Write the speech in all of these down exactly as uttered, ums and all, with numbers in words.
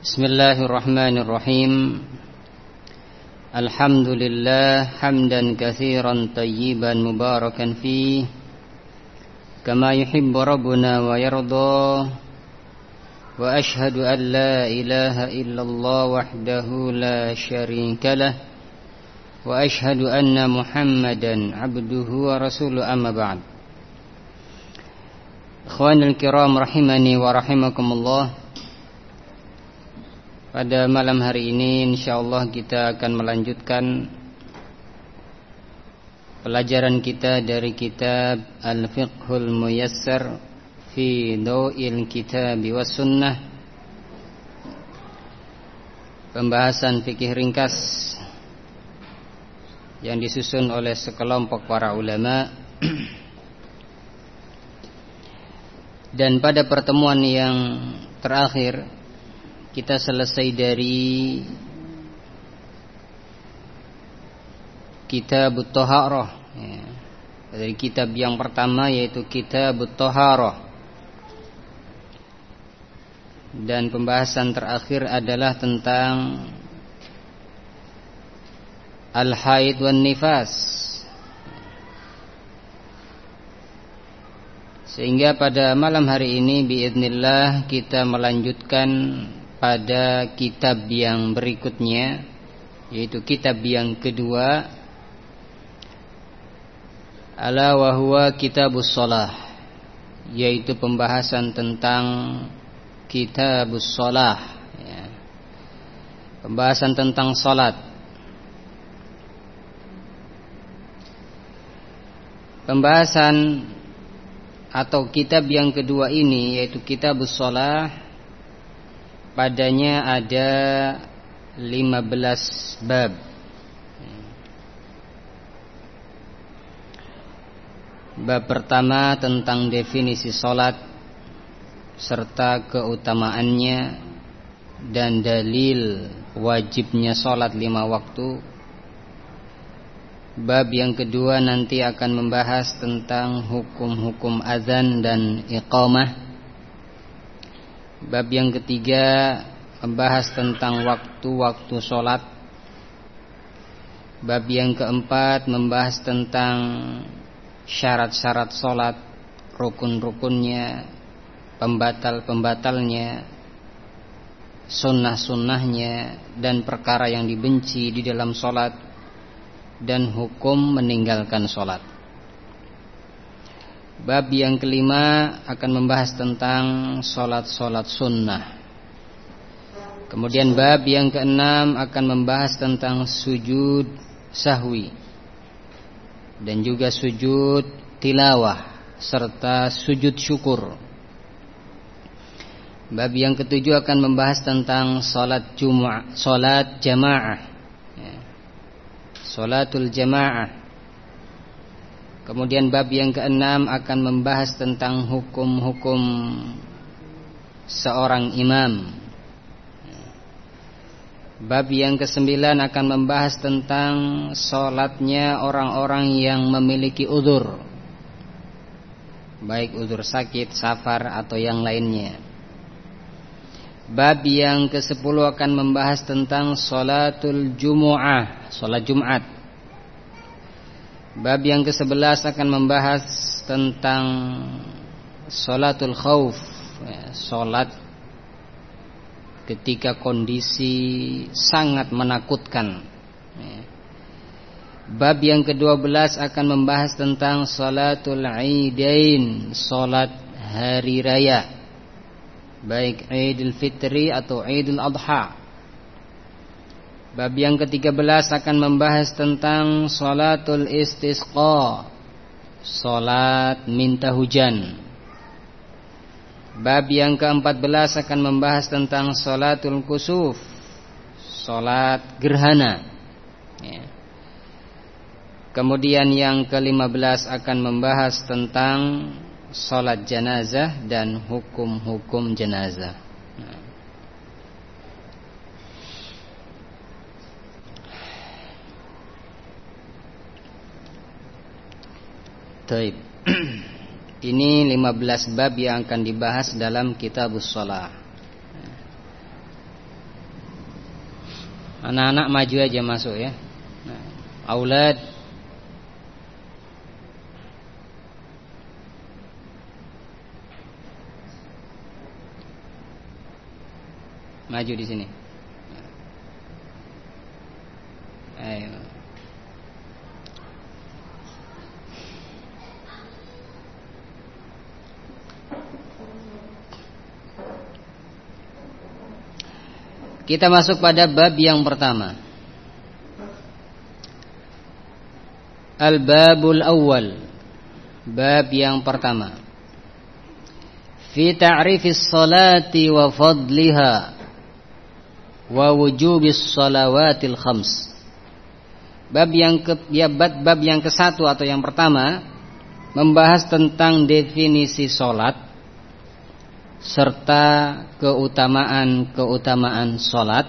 Bismillahirrahmanirrahim. Alhamdulillah hamdan katsiran tayyiban mubarakan fihi kama yuhibbu rabbuna wa yarda. Wa ashhadu an la ilaha illallah wahdahu la syarika lah. Wa ashhadu anna Muhammadan abduhu wa rasuluhu, amma ba'd. Ikhwanul kiram rahimani wa rahimakumullah. Pada malam hari ini insyaallah kita akan melanjutkan pelajaran kita dari kitab Al-Fiqhul Muyassar fi Daw'il Kitab was Sunnah, pembahasan fikih ringkas yang disusun oleh sekelompok para ulama. Dan pada pertemuan yang terakhir kita selesai dari Kitabut Thaharah, ya. Dari kitab yang pertama yaitu Kitabut Thaharah. Dan pembahasan terakhir adalah tentang Al-Haid wan Nifas. Sehingga pada malam hari ini biidznillah kita melanjutkan pada kitab yang berikutnya, yaitu kitab yang kedua, ala wa huwa Kitabus Shalah, yaitu pembahasan tentang Kitabus Shalah, ya. Pembahasan tentang salat. Pembahasan atau kitab yang kedua ini yaitu Kitabus Shalah, padanya ada lima belas bab. Bab pertama tentang definisi salat serta keutamaannya dan dalil wajibnya salat lima waktu. Bab yang kedua nanti akan membahas tentang hukum-hukum azan dan iqamah. Bab yang ketiga membahas tentang waktu-waktu sholat. Bab yang keempat membahas tentang syarat-syarat sholat, rukun-rukunnya, pembatal-pembatalnya, sunnah-sunnahnya, dan perkara yang dibenci di dalam sholat, dan hukum meninggalkan sholat. Bab yang kelima akan membahas tentang sholat-sholat sunnah. Kemudian bab yang keenam akan membahas tentang sujud sahwi dan juga sujud tilawah serta sujud syukur. Bab yang ketujuh akan membahas tentang sholat jumu'ah, sholat jamaah, sholatul jamaah. Kemudian bab yang keenam akan membahas tentang hukum-hukum seorang imam. Bab yang kesembilan akan membahas tentang sholatnya orang-orang yang memiliki udzur, baik udzur sakit, safar, atau yang lainnya. Bab yang kesepuluh akan membahas tentang sholatul jumu'ah, sholat Jumat. Bab yang kesebelas akan membahas tentang sholatul khauf, ya, sholat ketika kondisi sangat menakutkan, ya. Bab yang kedua belas akan membahas tentang sholatul idain, sholat hari raya, baik Idul Fitri atau Idul Adha. Bab yang ketiga belas akan membahas tentang sholatul istisqa, sholat minta hujan. Bab yang keempat belas akan membahas tentang sholatul kusuf, sholat gerhana, ya. Kemudian yang kelima belas akan membahas tentang sholat jenazah dan hukum-hukum jenazah. Taib. Ini lima belas bab yang akan dibahas dalam Kitabus Shalah. Anak-anak maju aja masuk ya. Nah, aulad. Maju di sini. Ayo. Kita masuk pada bab yang pertama. Al-babul awwal. Bab yang pertama. Fi ta'rifis salati wa fadliha wa wujubis salawatil khams. Bab yang ke ya bab, bab yang ke satu atau yang pertama membahas tentang definisi salat serta keutamaan-keutamaan salat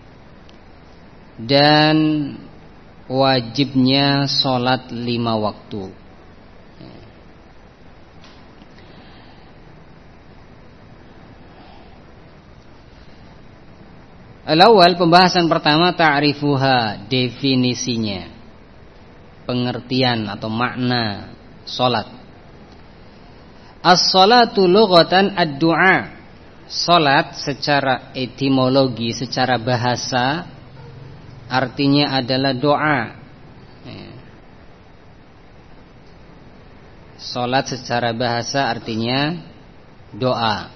dan wajibnya salat lima waktu. Al-awwal, pembahasan pertama, ta'rifuha, definisinya, pengertian atau makna salat. As-salatu lughatan ad-du'a. Salat secara etimologi, secara bahasa artinya adalah doa. Salat secara bahasa artinya doa.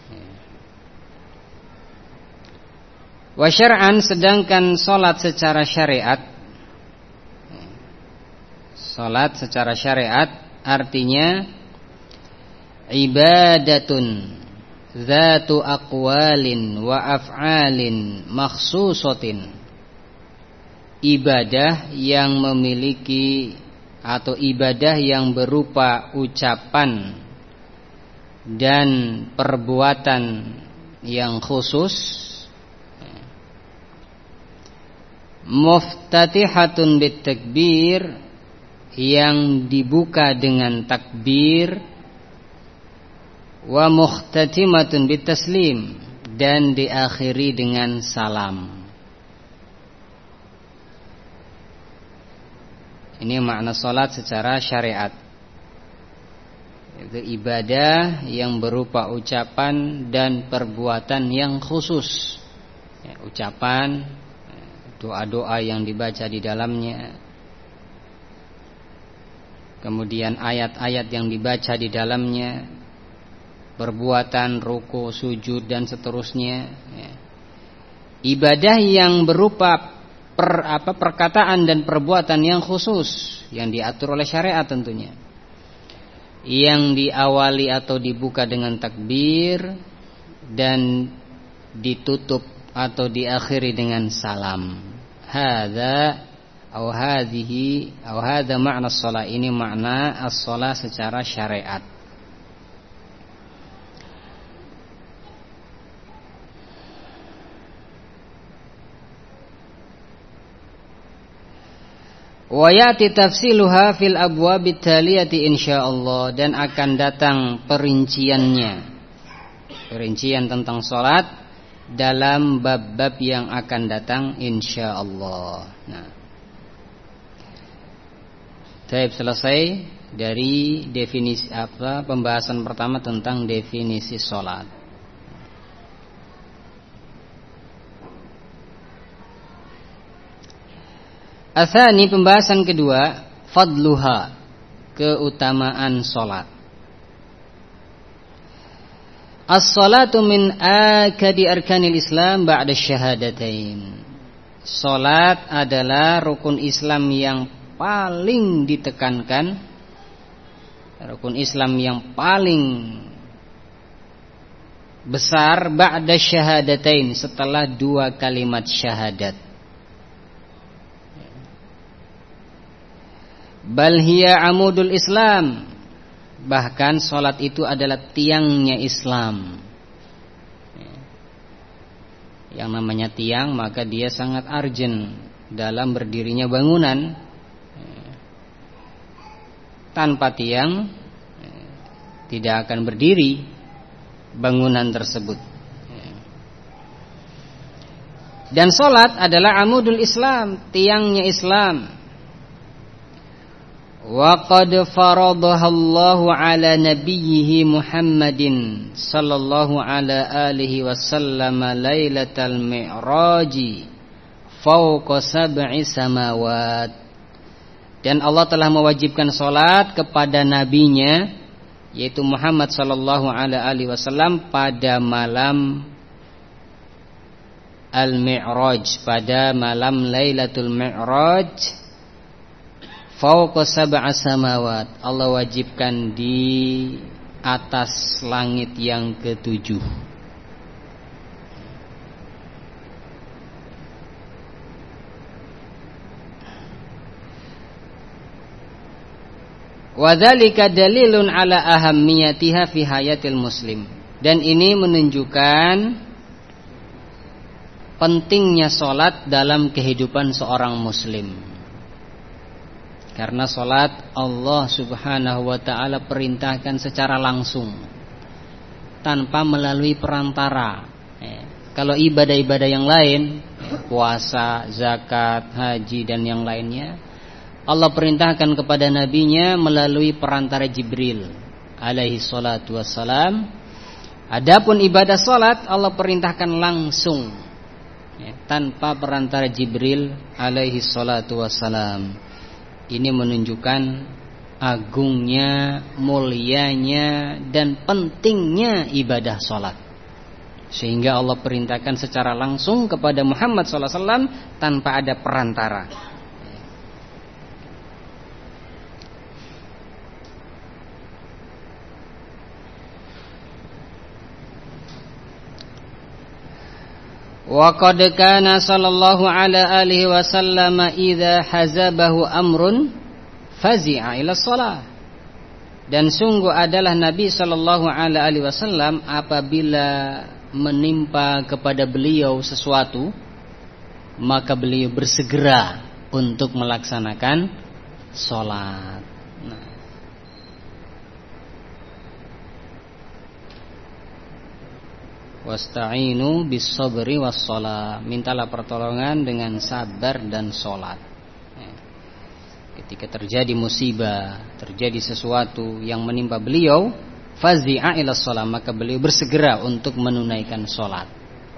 Wa syar'an, sedangkan salat secara syariat, salat secara syariat artinya ibadatun zatu aqwalin wa af'alin makhsusatin. Ibadah yang memiliki atau ibadah yang berupa ucapan dan perbuatan yang khusus. Muftatihatun bitakbir, yang dibuka dengan takbir. Wa mukhtatimatun bitaslim, dan diakhiri dengan salam. Ini makna salat secara syariat. Itu ibadah yang berupa ucapan dan perbuatan yang khusus. Ya, ucapan, doa-doa yang dibaca di dalamnya, kemudian ayat-ayat yang dibaca di dalamnya, perbuatan ruku, sujud dan seterusnya. Ya. Ibadah yang berupa per, apa, perkataan dan perbuatan yang khusus yang diatur oleh syariat tentunya, yang diawali atau dibuka dengan takbir dan ditutup atau diakhiri dengan salam. Hadza atau hadhihi atau hadza makna shalah, ini makna as-shalah secara syariat. Wa ya'ti tafsiluha fil abwabit taliyati insyaallah, dan akan datang perinciannya, perincian tentang salat dalam bab-bab yang akan datang insyaallah. Nah, Baik, selesai dari definisi apa pembahasan pertama tentang definisi salat. Atsani, pembahasan kedua, fadluha, keutamaan salat. As-salatu min akadi arkanil Islam ba'da syahadatain. Salat adalah rukun Islam yang paling ditekankan, rukun Islam yang paling besar ba'da syahadatain, setelah dua kalimat syahadat. Bal hiya amudul Islam, bahkan salat itu adalah tiangnya Islam. Yang namanya tiang, maka dia sangat urgent dalam berdirinya bangunan. Tanpa tiang tidak akan berdiri bangunan tersebut. Dan salat adalah amudul Islam, tiangnya Islam. Wa qad faradahallahu ala nabiyhi Muhammadin sallallahu ala alihi wasallam lailatal mi'raji fawqa sab'i samawat. Dan Allah telah mewajibkan salat kepada nabinya yaitu Muhammad sallallahu alaihi wasallam pada malam Al-Mi'raj, pada malam Lailatul Mi'raj, fawqa sab'a samawat. Allah wajibkan di atas langit yang ketujuh. Wa dzalika dalilun ala ahammiyatiha fi hayatil muslim. Dan ini menunjukkan pentingnya solat dalam kehidupan seorang muslim. Karena solat Allah subhanahu wa ta'ala perintahkan secara langsung, tanpa melalui perantara. eh, Kalau ibadah-ibadah yang lain, eh, puasa, zakat, haji dan yang lainnya, Allah perintahkan kepada nabinya melalui perantara Jibril alaihi salatu wassalam. Adapun ibadah solat Allah perintahkan langsung, ya, tanpa perantara Jibril alaihi salatu wassalam. Ini menunjukkan agungnya, mulianya dan pentingnya ibadah salat. Sehingga Allah perintahkan secara langsung kepada Muhammad sallallahu alaihi wasallam tanpa ada perantara. Wa qad kana sallallahu ala alihi wasallam idza hazabahu amrun fazi'a ila shalah. Dan sungguh adalah Nabi sallallahu alaihi wasallam apabila menimpa kepada beliau sesuatu, maka beliau bersegera untuk melaksanakan salat. Nah, wasta'inu bis sabri was shalah, mintalah pertolongan dengan sabar dan salat. Ketika terjadi musibah, terjadi sesuatu yang menimpa beliau, fazi'a ila shalah, maka beliau bersegera untuk menunaikan salat.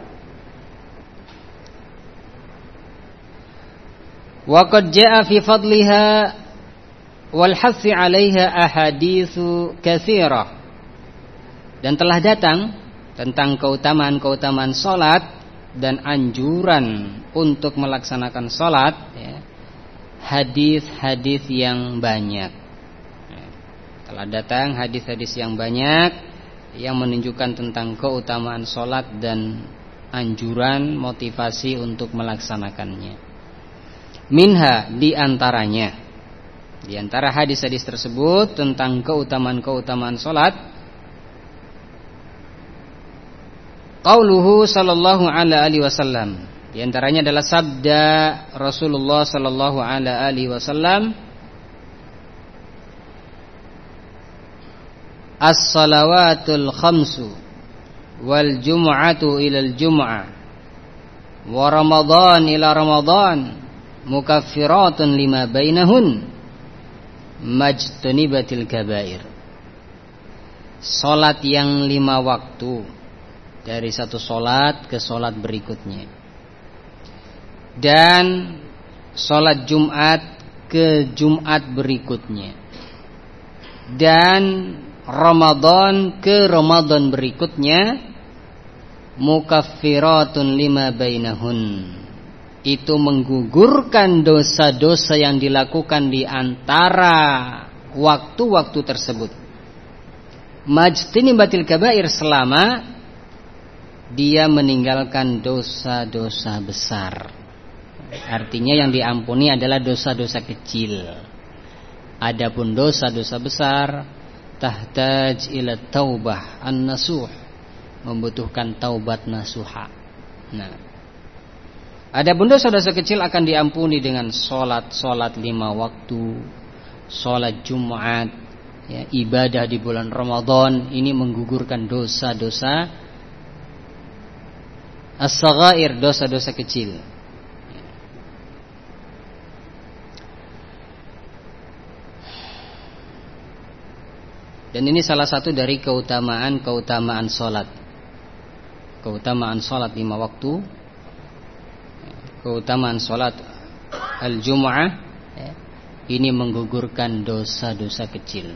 Wa qad jaa'a fi fadliha wal hathi 'alaiha ahaditsu katsirah. Dan telah datang tentang keutamaan-keutamaan salat dan anjuran untuk melaksanakan salat, ya, hadis-hadis yang banyak. Ya, telah datang hadis-hadis yang banyak yang menunjukkan tentang keutamaan salat dan anjuran motivasi untuk melaksanakannya. Minha, di antaranya, di antara hadis-hadis tersebut tentang keutamaan-keutamaan salat, qauluhu sallallahu alaihi wasallam, di antaranya adalah sabda Rasulullah sallallahu alaihi wasallam, as-salawatul khamsu wal jum'atu ilal jum'ah wa ramadhan ila ramadhan mukaffiratun lima bainahun majtanibatil kabair. Salat yang lima waktu dari satu solat ke solat berikutnya, dan solat Jumat ke Jumat berikutnya, dan Ramadan ke Ramadan berikutnya, mukaffiratun lima bainahun, itu menggugurkan dosa-dosa yang dilakukan di antara waktu-waktu tersebut. Majtanibatil kabair, selama dia meninggalkan dosa-dosa besar. Artinya yang diampuni adalah dosa-dosa kecil. Adapun dosa-dosa besar tahtaj ila taubah an-nasuh, membutuhkan taubat nasuha. Nah, adapun dosa-dosa kecil akan diampuni dengan solat-solat lima waktu, solat Jumat, ya, ibadah di bulan Ramadan. Ini menggugurkan dosa-dosa as-saghair, dosa-dosa kecil. Dan ini salah satu dari keutamaan-keutamaan salat. Keutamaan salat lima waktu, keutamaan salat al-jumu'ah, ini menggugurkan dosa-dosa kecil.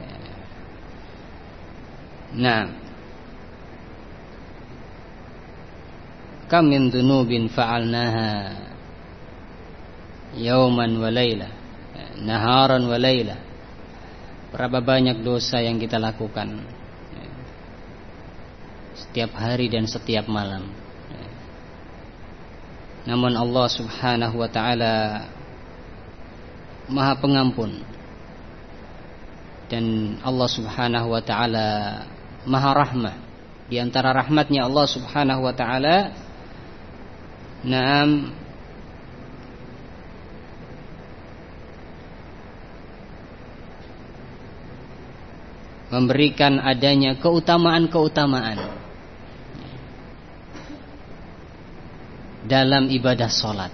Nah, kam min dzunubin fa'alnaha yauman wa laila, naharan wa laila. Berapa banyak dosa yang kita lakukan setiap hari dan setiap malam. Namun Allah Subhanahu wa ta'ala Maha Pengampun, dan Allah Subhanahu wa ta'ala Maha Rahmah. Di antara rahmatnya Allah Subhanahu wa ta'ala, Naam, memberikan adanya keutamaan-keutamaan dalam ibadah salat.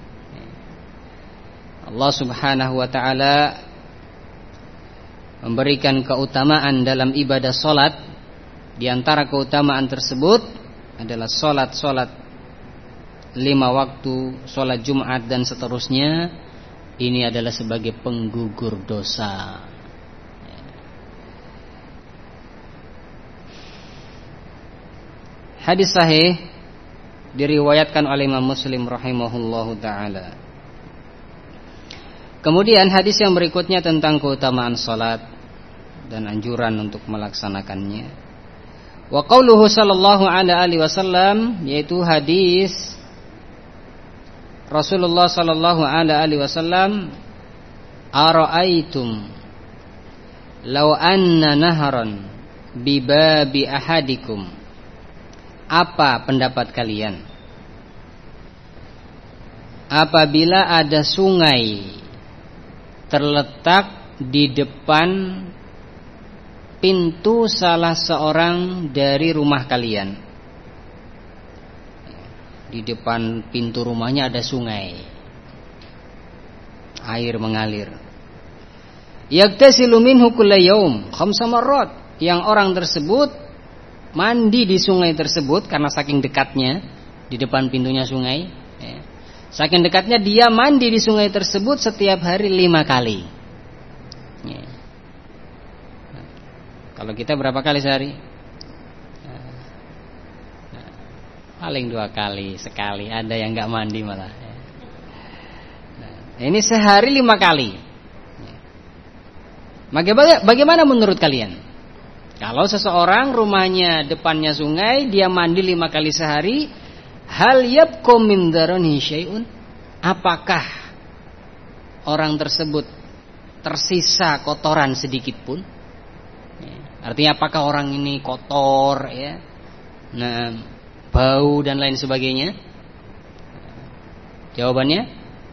Allah Subhanahu wa ta'ala memberikan keutamaan dalam ibadah salat. Di antara keutamaan tersebut adalah salat-salat lima waktu, salat Jumat dan seterusnya. Ini adalah sebagai penggugur dosa. Hadis sahih diriwayatkan oleh Imam Muslim rahimahullahu ta'ala. Kemudian hadis yang berikutnya tentang keutamaan salat dan anjuran untuk melaksanakannya. Wa qauluhu sallallahu alaihi wasallam, yaitu hadis Rasulullah sallallahu alaihi wasallam, ara'aitum law anna naharan bi babi ahadikum. Apa pendapat kalian apabila ada sungai terletak di depan pintu salah seorang dari rumah kalian? Di depan pintu rumahnya ada sungai, air mengalir. Yagtasilu minhu kulla yaum khamsa marrat. Yang orang tersebut mandi di sungai tersebut karena saking dekatnya di depan pintunya sungai, ya. Saking dekatnya dia mandi di sungai tersebut setiap hari lima kali. Ya. Nah, kalau kita berapa kali sehari? Nah, paling dua kali, sekali. Ada yang nggak mandi malah. Ya. Nah, ini sehari lima kali. Ya. Bagaimana, bagaimana menurut kalian? Kalau seseorang rumahnya depannya sungai, dia mandi lima kali sehari, hal yabqa min daranihi syai'un? Apakah orang tersebut tersisa kotoran sedikit pun? Ya. Artinya apakah orang ini kotor, ya, nah, bau dan lain sebagainya? Jawabannya,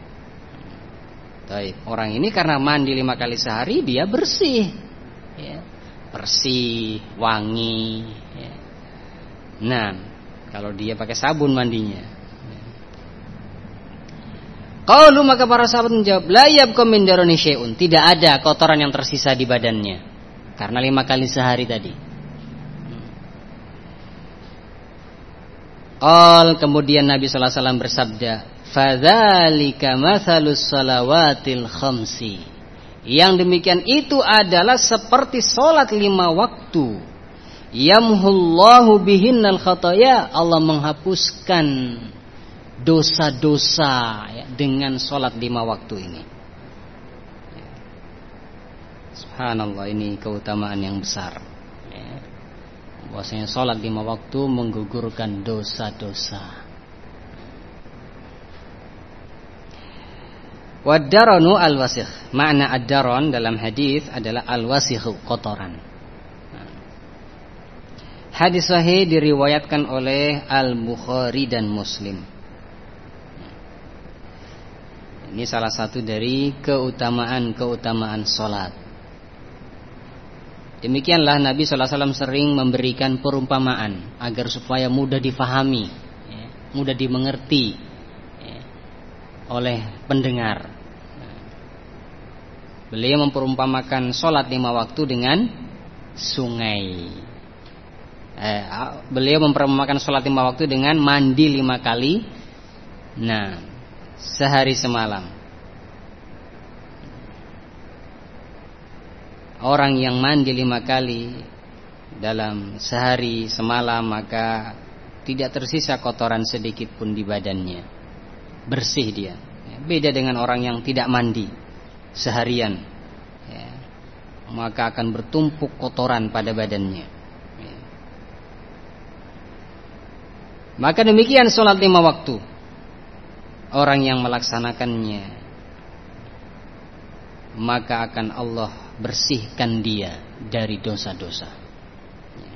baik, orang ini karena mandi lima kali sehari dia bersih, ya. Bersih, wangi, ya. Nah, kalau dia pakai sabun mandinya, ya. Qalu, maka para sahabat menjawab, la yabqa min darani syai'un. Tidak ada kotoran yang tersisa di badannya karena lima kali sehari tadi. Qal, kemudian Nabi sallallahu alaihi wasallam bersabda, fadzalika matsalus salawatil khamsi. Yang demikian itu adalah seperti solat lima waktu. Yamhullahu bihinnal khataya. Allah menghapuskan dosa-dosa, ya, dengan solat lima waktu ini. Subhanallah, ini keutamaan yang besar, ya. Bahwasanya solat lima waktu menggugurkan dosa-dosa. Wad-daranu al-wasikh. Makna ad-daran dalam hadis adalah al-wasikh, kotoran. Hadis sahih diriwayatkan oleh Al-Bukhari dan Muslim. Ini salah satu dari keutamaan-keutamaan salat. Demikianlah Nabi sallallahu alaihi wasallam sering memberikan perumpamaan agar supaya mudah difahami, ya. mudah dimengerti ya, oleh pendengar. Beliau memperumpamakan sholat lima waktu dengan sungai. Eh, beliau memperumpamakan sholat lima waktu dengan mandi lima kali. Nah, sehari semalam. Orang yang mandi lima kali dalam sehari semalam, maka tidak tersisa kotoran sedikit pun di badannya. Bersih dia. Beda dengan orang yang tidak mandi seharian, ya, maka akan bertumpuk kotoran pada badannya. Ya. Maka demikian sholat lima waktu. Orang yang melaksanakannya, maka akan Allah bersihkan dia dari dosa-dosa. Ya.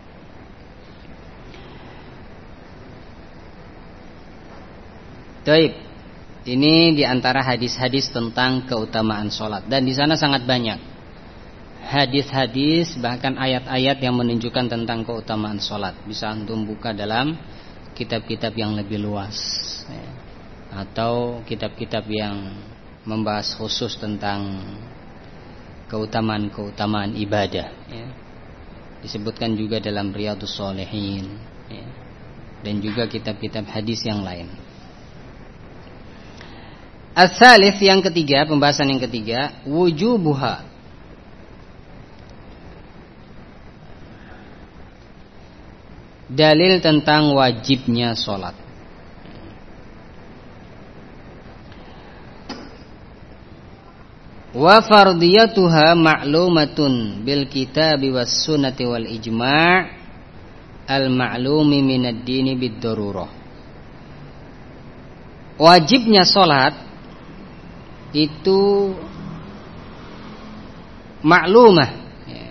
Taib. Ini diantara hadis-hadis tentang keutamaan sholat. Dan di sana sangat banyak hadis-hadis, bahkan ayat-ayat yang menunjukkan tentang keutamaan sholat. Bisa antum buka dalam kitab-kitab yang lebih luas ya, atau kitab-kitab yang membahas khusus tentang keutamaan-keutamaan ibadah ya. Disebutkan juga dalam Riyadhus Shalihin ya, dan juga kitab-kitab hadis yang lain. As-salis, yang ketiga, pembahasan yang ketiga, wujubuha. Dalil tentang wajibnya sholat. Wa fardiyatuha ma'lumatun bil kitabi was sunnati wal ijma' al ma'lumi minad dini bid darurah. Wajibnya sholat itu maklumah ya,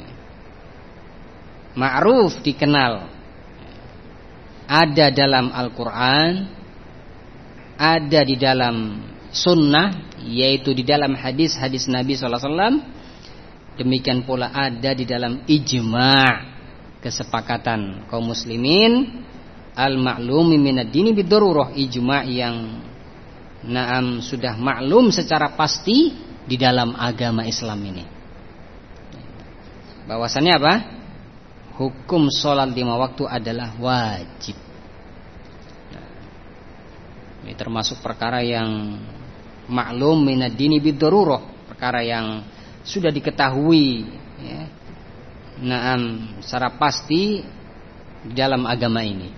ma'ruf, dikenal, ada dalam Al-Quran, ada di dalam sunnah, yaitu di dalam hadis-hadis Nabi sallallahu alaihi wasallam. Demikian pula ada di dalam ijma', kesepakatan kaum muslimin, al-ma'lumi minad dini bid-darurah, ijma' yang naam sudah maklum secara pasti di dalam agama Islam ini. Bahwasannya apa? Hukum sholat lima waktu adalah wajib. Nah, ini termasuk perkara yang maklum minad dini bid-darurah, perkara yang sudah diketahui ya, naam secara pasti di dalam agama ini.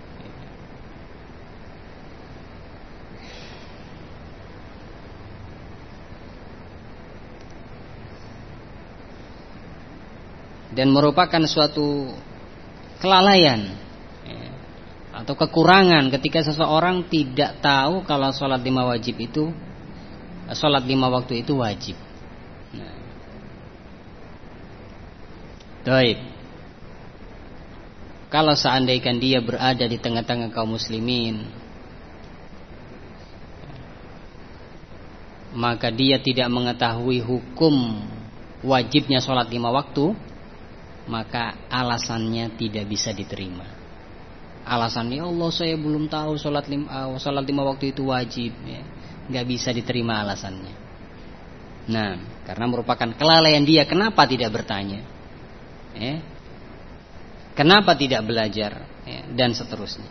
Dan merupakan suatu kelalaian ya, atau kekurangan ketika seseorang tidak tahu kalau sholat lima wajib itu, sholat lima waktu itu wajib. Nah. Baik. Kalau seandainya dia berada di tengah-tengah kaum muslimin, maka dia tidak mengetahui hukum wajibnya sholat lima waktu, maka alasannya tidak bisa diterima. Alasannya, Allah saya belum tahu sholat lima, sholat lima waktu itu wajib ya. Gak bisa diterima alasannya. Nah, karena merupakan kelalaian dia. Kenapa tidak bertanya ya? Kenapa tidak belajar ya? Dan seterusnya.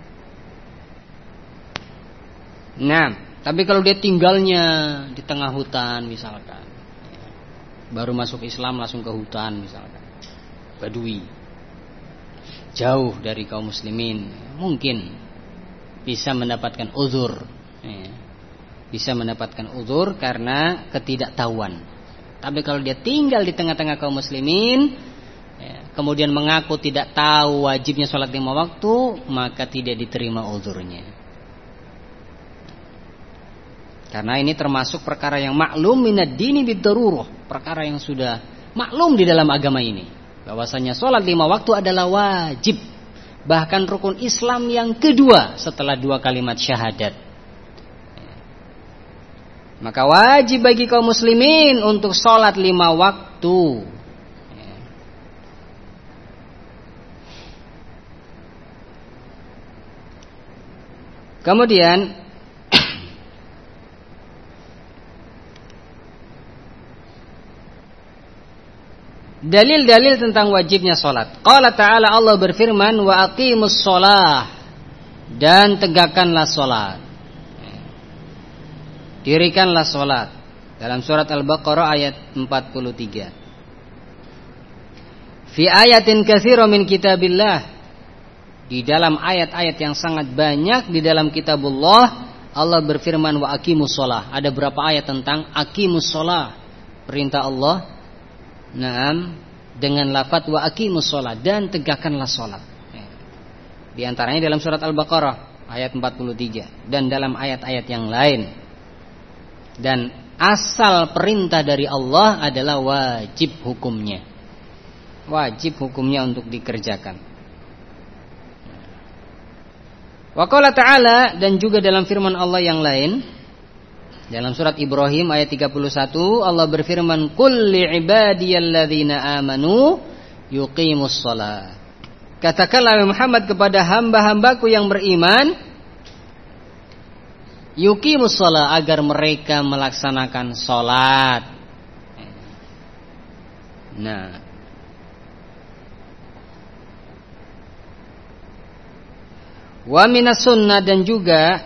Nah, tapi kalau dia tinggalnya di tengah hutan misalkan ya, baru masuk Islam langsung ke hutan misalkan, Badui, jauh dari kaum muslimin, mungkin bisa mendapatkan uzur ya. Bisa mendapatkan uzur karena ketidaktahuan. Tapi kalau dia tinggal di tengah-tengah kaum muslimin ya, kemudian mengaku tidak tahu wajibnya sholat lima waktu, maka tidak diterima uzurnya. Karena ini termasuk perkara yang maklum minad dini bid-darurah, perkara yang sudah maklum di dalam agama ini, bahwasanya sholat lima waktu adalah wajib, bahkan rukun Islam yang kedua setelah dua kalimat syahadat. Maka wajib bagi kaum muslimin untuk sholat lima waktu. Kemudian dalil-dalil tentang wajibnya salat. Qala ta'ala, Allah berfirman, wa aqimus shalah, dan tegakkanlah salat. Dirikanlah salat. Dalam surat Al-Baqarah ayat empat puluh tiga. Fi ayatin katsira min kitabillah, di dalam ayat-ayat yang sangat banyak di dalam kitabullah, Allah berfirman wa aqimus shalah. Ada berapa ayat tentang aqimus shalah? Perintah Allah, naam, dengan lafaz wa aqimus shalah, dan tegakkanlah salat. Di antaranya dalam surat Al-Baqarah ayat empat puluh tiga dan dalam ayat-ayat yang lain. Dan asal perintah dari Allah adalah wajib hukumnya. Wajib hukumnya untuk dikerjakan. Wa qala ta'ala, dan juga dalam firman Allah yang lain, dalam surat Ibrahim ayat tiga puluh satu, Allah berfirman, qul li'ibadiyalladzina amanu yuqimus shalah. Katakanlah Muhammad kepada hamba-hambaku yang beriman, yuqimus shalah, agar mereka melaksanakan salat. Nah, wa minas sunnah, dan juga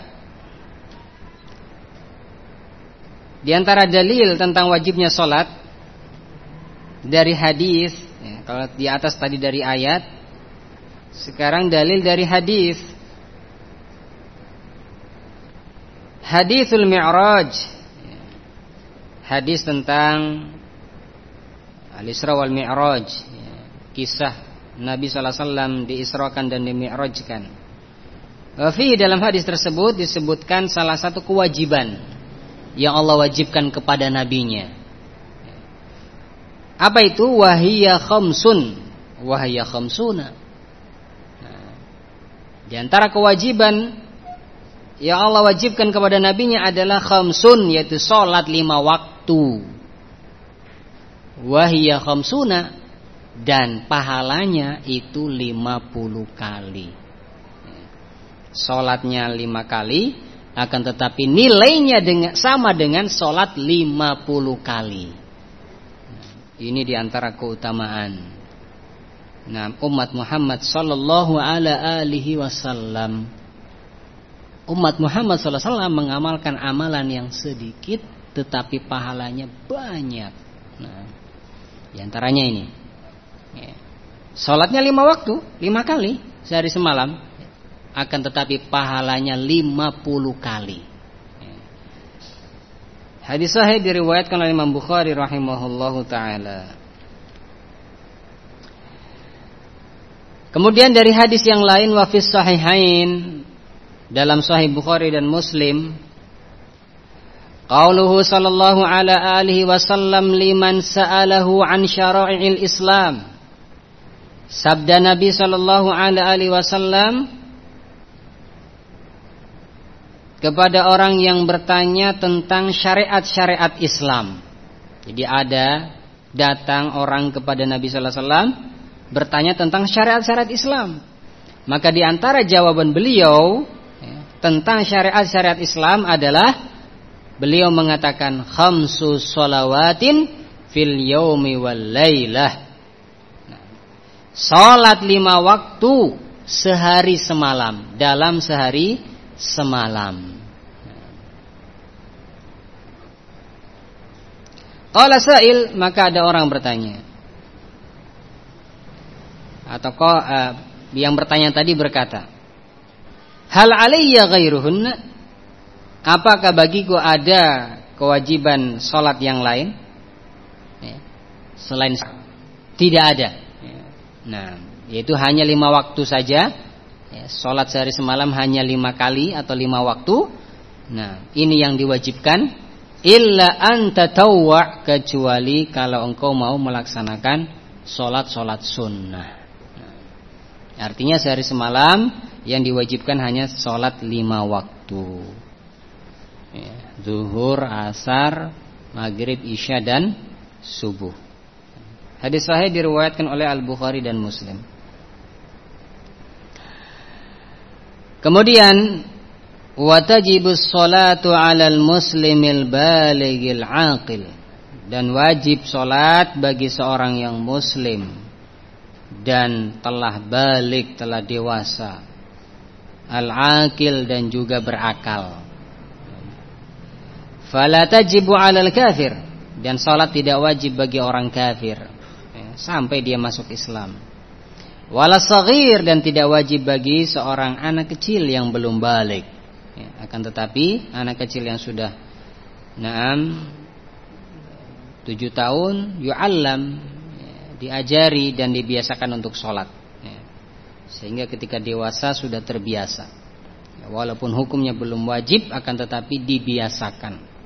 di antara dalil tentang wajibnya salat dari hadis, ya, kalau di atas tadi dari ayat, sekarang dalil dari hadis. Hadisul Mi'raj, hadis tentang Al-Isra wal Mi'raj, kisah Nabi sallallahu alaihi wasallam diisrakan dan dimi'rajkan. Fi dalam hadis tersebut disebutkan salah satu kewajiban yang Allah wajibkan kepada nabinya. Apa itu? Wahiyya khamsun, wahiyya khamsuna. Nah, di antara kewajiban yang Allah wajibkan kepada nabinya adalah khamsun, yaitu salat lima waktu. Wahiyya khamsuna, dan pahalanya itu lima puluh kali. Salatnya lima kali, akan tetapi nilainya dengan, sama dengan salat lima puluh kali. Ini diantara keutamaan, nah, umat Muhammad sallallahu alaihi wasallam. Umat Muhammad sallallahu alaihi wasallam mengamalkan amalan yang sedikit tetapi pahalanya banyak. Nah, di antaranya ini, ya, salatnya lima waktu, lima kali sehari semalam, akan tetapi pahalanya lima puluh kali. Hadis sahih diriwayatkan oleh Imam Bukhari rahimahullahu taala. Kemudian dari hadis yang lain, wa fis sahihain, dalam Sahih Bukhari dan Muslim, qauluhu sallallahu ala alihi wasallam liman sa'alahu an syara'il Islam. Sabda Nabi sallallahu ala alihi wasallam kepada orang yang bertanya tentang syariat-syariat Islam. Jadi ada datang orang kepada Nabi sallallahu alaihi wasallam bertanya tentang syariat-syariat Islam. Maka di antara jawaban beliau tentang syariat-syariat Islam adalah beliau mengatakan khamsu sholawatin fil yaumi wal lailah. Salat lima waktu sehari semalam, dalam sehari semalam. Qala sa'il, maka ada orang bertanya, atau uh, yang bertanya tadi berkata, hal alayya ghairuhunna, apakah bagiku ada kewajiban salat yang lain ya, selain? Tidak ada ya. Nah, yaitu hanya lima waktu saja ya, salat sehari semalam hanya lima kali atau lima waktu. Nah, ini yang diwajibkan. Illa anta tawwa, kecuali kalau engkau mau melaksanakan salat-salat sunnah. Nah, artinya sehari semalam yang diwajibkan hanya salat lima waktu ya, zuhur, asar, maghrib, isya, dan subuh. Hadis sahih diriwayatkan oleh Al-Bukhari dan Muslim. Kemudian Wa tajibus sholatu 'alal muslimil balighil 'aqil, dan wajib salat bagi seorang yang muslim dan telah balik, telah dewasa, al-aqil, dan juga berakal. Fala tajibu 'alal kafir, dan salat tidak wajib bagi orang kafir sampai dia masuk Islam. Wala saghir, dan tidak wajib bagi seorang anak kecil yang belum balik. Ya, akan tetapi anak kecil yang sudah naam tujuh tahun yu'allam, ya, diajari dan dibiasakan untuk sholat, ya, sehingga ketika dewasa sudah terbiasa, ya, walaupun hukumnya belum wajib akan tetapi dibiasakan.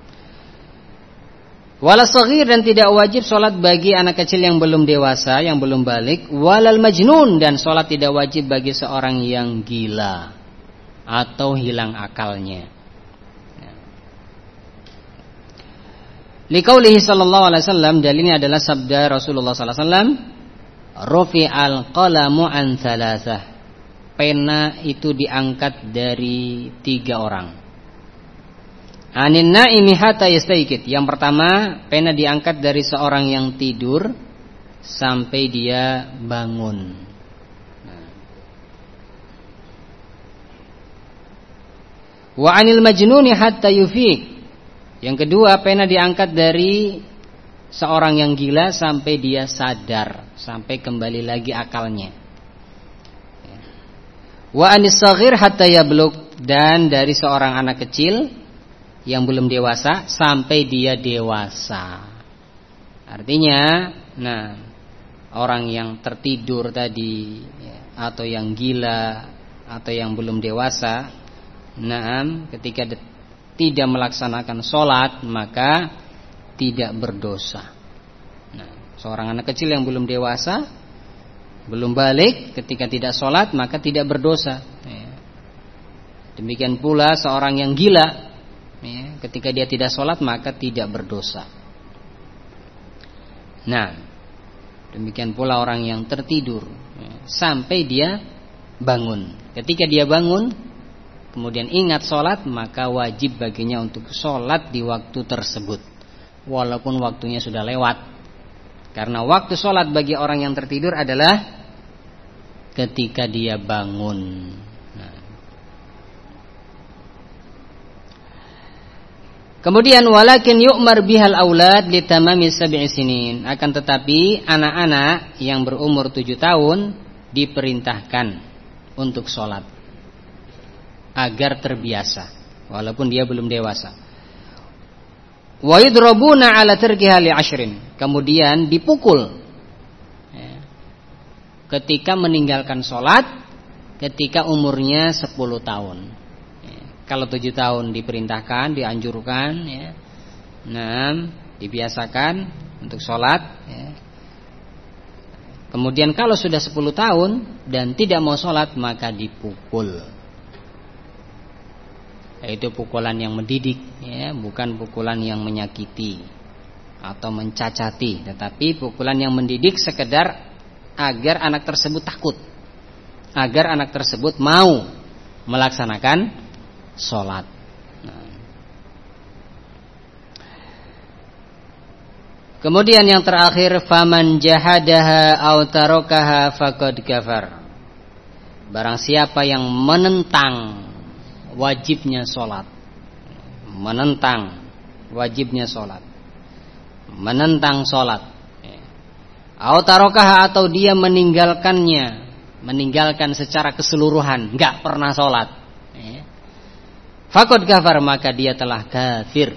Wala saghir, dan tidak wajib sholat bagi anak kecil yang belum dewasa, yang belum balik. Walal majnun, dan sholat tidak wajib bagi seorang yang gila atau hilang akalnya. Liqaulihi sallallahu alaihi wasallam, dalilnya adalah sabda Rasulullah sallallahu alaihi wasallam, rufi'al qalamu an thalathah, pena itu diangkat dari tiga orang. Anin naimi hatta yastayqid, yang pertama pena diangkat dari seorang yang tidur sampai dia bangun. Wa anil majnuni hatta yufiq, yang kedua pena diangkat dari seorang yang gila sampai dia sadar, sampai kembali lagi akalnya. Wa anis saghir hatta yablugh, dan dari seorang anak kecil yang belum dewasa sampai dia dewasa. Artinya, nah, orang yang tertidur tadi, ya, atau yang gila atau yang belum dewasa, nah, ketika de- tidak melaksanakan sholat maka tidak berdosa. Nah, seorang anak kecil yang belum dewasa, belum balik, ketika tidak sholat maka tidak berdosa. Ya. Demikian pula seorang yang gila, ya, ketika dia tidak sholat maka tidak berdosa. Nah, demikian pula orang yang tertidur, ya, sampai dia bangun. Ketika dia bangun kemudian ingat sholat, maka wajib baginya untuk sholat di waktu tersebut, walaupun waktunya sudah lewat. Karena waktu sholat bagi orang yang tertidur adalah ketika dia bangun. Kemudian walakin yu'mar bihal aulad litamami sab'i sinin, akan tetapi anak-anak yang berumur tujuh tahun diperintahkan untuk sholat agar terbiasa walaupun dia belum dewasa. Wa yudrabuna ala tarkiha li ashrin, kemudian dipukul, ya, ketika meninggalkan sholat ketika umurnya sepuluh tahun. Kalau tujuh tahun diperintahkan, dianjurkan, ya, nah, dibiasakan untuk sholat, ya. Kemudian kalau sudah sepuluh tahun dan tidak mau sholat maka dipukul. Itu pukulan yang mendidik, ya, bukan pukulan yang menyakiti atau mencacati, tetapi pukulan yang mendidik sekedar agar anak tersebut takut, agar anak tersebut mau melaksanakan sholat. Nah. Kemudian yang terakhir, faman jahadaha aw tarakaha faqad kafar, barang siapa yang menentang wajibnya sholat, menentang wajibnya sholat, menentang sholat, aw tarakaha, atau dia meninggalkannya, meninggalkan secara keseluruhan, enggak pernah sholat, faqad kafar, maka dia telah kafir,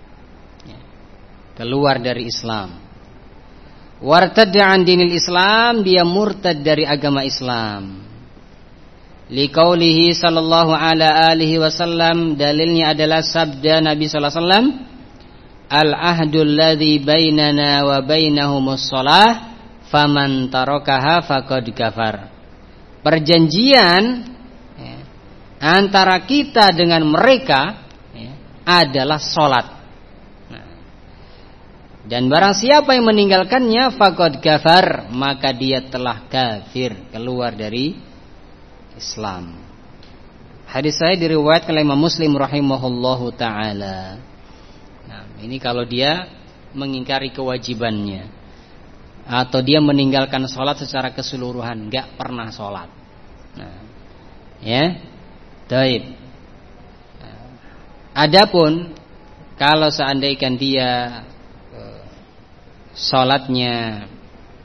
keluar dari Islam. Wartadda an dinil Islam, dia murtad dari agama Islam. Liqaulihi sallallahu ala alihi wasallam, dalilnya adalah sabda Nabi sallallahu alaihi wasallam, al-ahdul ladzi bainana wa bainahumus shalah faman tarakaha faqad kafar. Perjanjian antara kita dengan mereka, ya, adalah sholat. Nah, dan barang siapa yang meninggalkannya faqad kafar, maka dia telah kafir, keluar dari Islam. Hadis saya diriwayatkan oleh Imam Muslim rahimahullahu taala. Nah, ini kalau dia mengingkari kewajibannya atau dia meninggalkan sholat secara keseluruhan, nggak pernah sholat. Nah, ya, baik. Nah, adapun kalau seandainya dia uh, sholatnya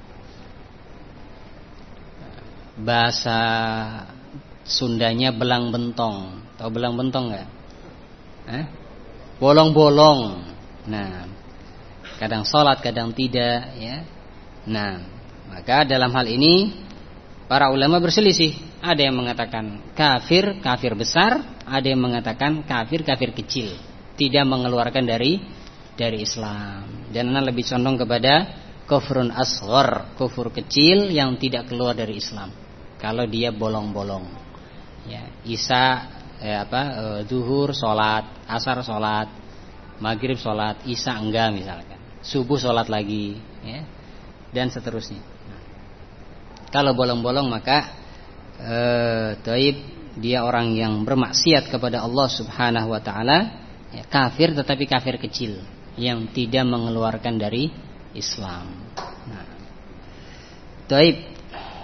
bahasa Sundanya belang bentong, tahu belang bentong nggak? Eh? Bolong-bolong. Nah, kadang sholat, kadang tidak, ya. Nah, maka dalam hal ini para ulama berselisih. Ada yang mengatakan kafir, kafir besar. Ada yang mengatakan kafir, kafir kecil, tidak mengeluarkan dari dari Islam. Dan ana lebih condong kepada kufrun asghar, kufur kecil yang tidak keluar dari Islam. Kalau dia bolong-bolong, ya, isya, ya apa, e, zuhur sholat, asar sholat, maghrib sholat, isya enggak misalkan, subuh sholat lagi, ya, dan seterusnya. Nah, kalau bolong-bolong maka e, taib dia orang yang bermaksiat kepada Allah Subhanahu Wa Taala, ya, kafir tetapi kafir kecil yang tidak mengeluarkan dari Islam. Nah, taib.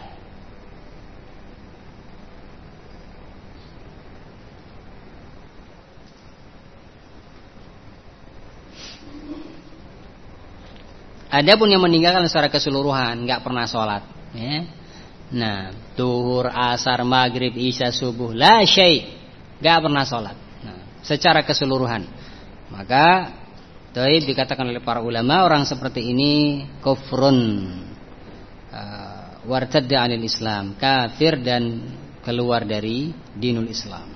Adapun yang meninggalkan secara keseluruhan, nggak pernah sholat, ya. Nah, duhur, asar, maghrib, isya, subuh, la syai', nggak pernah sholat. Nah, secara keseluruhan, maka taib dikatakan oleh para ulama orang seperti ini kufrun, uh, wartadda 'anil Islam, kafir dan keluar dari dinul Islam.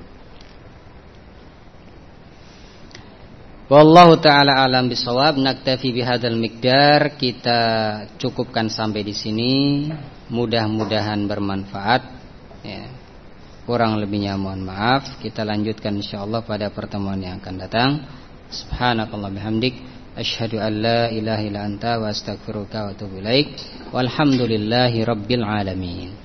Wallahu ta'ala alam bisawab. Naktafi bihadzal miqdar. Kita cukupkan sampai di sini. Mudah-mudahan bermanfaat, ya. Kurang lebihnya mohon maaf. Kita lanjutkan insyaallah pada pertemuan yang akan datang. Subhanakallah bihamdik, asyhadu an la ilaha illa anta wa astaghfiruka wa atubu ilaik. Walhamdulillahi rabbil alamin.